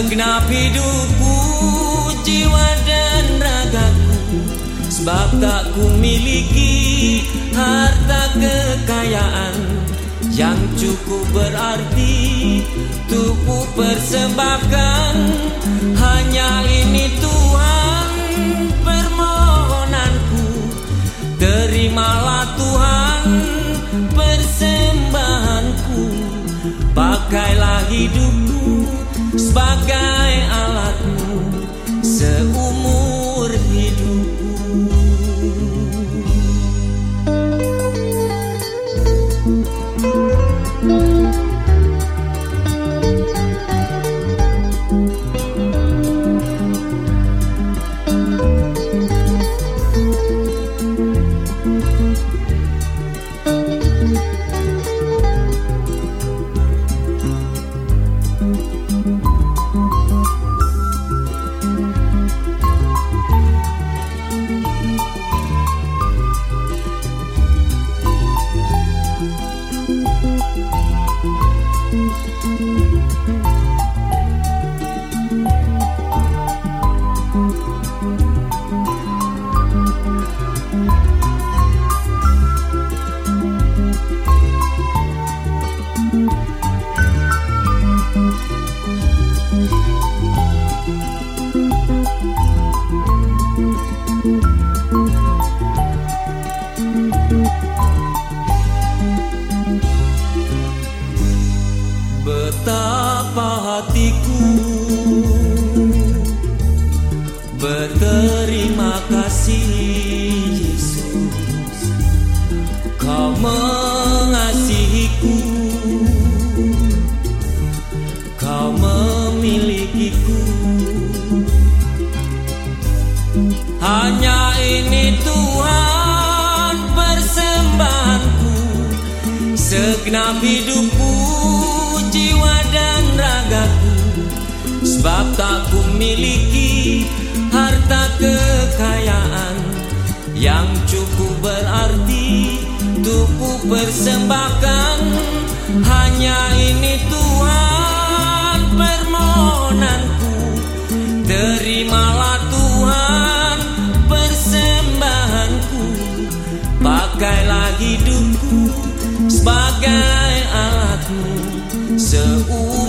segenap hidupku, jiwa dan ragaku. Sebab tak ku miliki harta kekayaan yang cukup berarti untuk ku persembahkan. Hanya ini Tuhan permohonanku, terimalah Tuhan persembahanku. Pakailah hidupku sebagai alatmu seumur hidupku. Betapa hatiku berterima kasih Yesus, Kau mengasihiku, Kau memilikiku. Hanya ini Tuhan persembahanku, segenap hidupku, jiwa dan ragaku. Sebab tak ku miliki harta kekayaan yang cukup berarti untuk ku persembahkan. Hanya ini Tuhan permohonanku, terimalah Tuhan persembahanku. Pakailah hidupku sebagai alatmu seumur